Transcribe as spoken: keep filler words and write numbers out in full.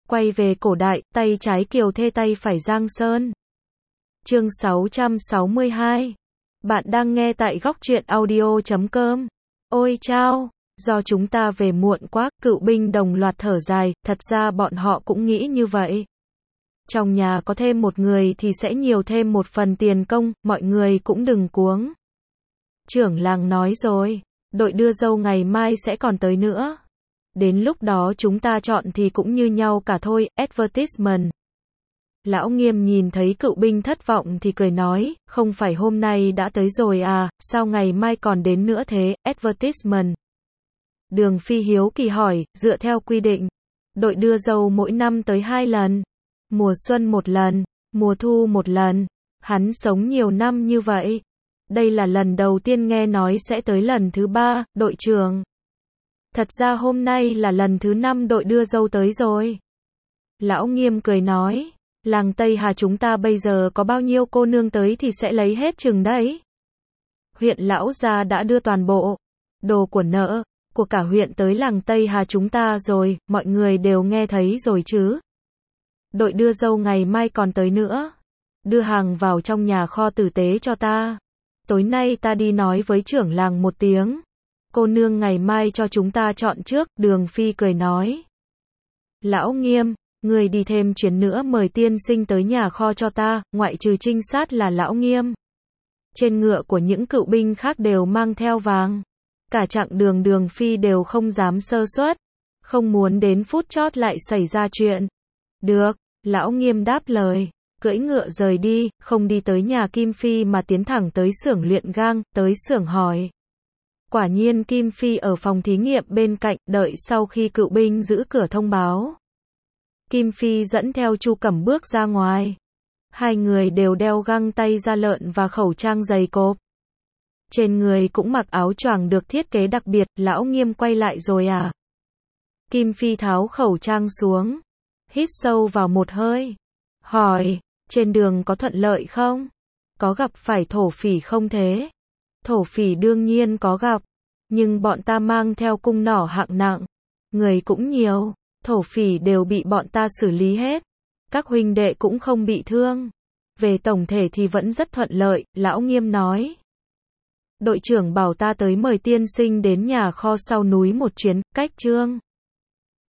Quay về cổ đại, tay trái Kiều Thê tay phải Giang Sơn. Chương sáu trăm sáu mươi hai. Bạn đang nghe tại góc truyện audio chấm com. Ôi chao, do chúng ta về muộn quá, cựu binh đồng loạt thở dài, thật ra bọn họ cũng nghĩ như vậy. Trong nhà có thêm một người thì sẽ nhiều thêm một phần tiền công, mọi người cũng đừng cuống. Trưởng làng nói rồi, đội đưa dâu ngày mai sẽ còn tới nữa. Đến lúc đó chúng ta chọn thì cũng như nhau cả thôi, advertisement. Lão Nghiêm nhìn thấy cựu binh thất vọng thì cười nói, không phải hôm nay đã tới rồi à, sao ngày mai còn đến nữa thế, advertisement. Đường Phi hiếu kỳ hỏi, dựa theo quy định, đội đưa dâu mỗi năm tới hai lần. Mùa xuân một lần, mùa thu một lần. Hắn sống nhiều năm như vậy. Đây là lần đầu tiên nghe nói sẽ tới lần thứ ba, đội trưởng. Thật ra hôm nay là lần thứ năm đội đưa dâu tới rồi. Lão Nghiêm cười nói, làng Tây Hà chúng ta bây giờ có bao nhiêu cô nương tới thì sẽ lấy hết chừng đấy. Huyện lão gia đã đưa toàn bộ đồ của nợ của cả huyện tới làng Tây Hà chúng ta rồi, mọi người đều nghe thấy rồi chứ. Đội đưa dâu ngày mai còn tới nữa. Đưa hàng vào trong nhà kho tử tế cho ta. Tối nay ta đi nói với trưởng làng một tiếng. Cô nương ngày mai cho chúng ta chọn trước, Đường Phi cười nói. Lão Nghiêm, người đi thêm chuyến nữa mời tiên sinh tới nhà kho cho ta, ngoại trừ trinh sát là Lão Nghiêm. Trên ngựa của những cựu binh khác đều mang theo vàng. Cả chặng đường Đường Phi đều không dám sơ suất. Không muốn đến phút chót lại xảy ra chuyện. Được, Lão Nghiêm đáp lời. Cưỡi ngựa rời đi, không đi tới nhà Kim Phi mà tiến thẳng tới xưởng luyện gang, tới xưởng hỏi. Quả nhiên Kim Phi ở phòng thí nghiệm bên cạnh, đợi sau khi cựu binh giữ cửa thông báo. Kim Phi dẫn theo Chu Cẩm bước ra ngoài. Hai người đều đeo găng tay da lợn và khẩu trang dày cộp. Trên người cũng mặc áo choàng được thiết kế đặc biệt, Lão Nghiêm quay lại rồi à? Kim Phi tháo khẩu trang xuống, hít sâu vào một hơi, hỏi, trên đường có thuận lợi không? Có gặp phải thổ phỉ không thế? Thổ phỉ đương nhiên có gặp, nhưng bọn ta mang theo cung nỏ hạng nặng, người cũng nhiều, thổ phỉ đều bị bọn ta xử lý hết, các huynh đệ cũng không bị thương. Về tổng thể thì vẫn rất thuận lợi, Lão Nghiêm nói. Đội trưởng bảo ta tới mời tiên sinh đến nhà kho sau núi một chuyến, cách Trương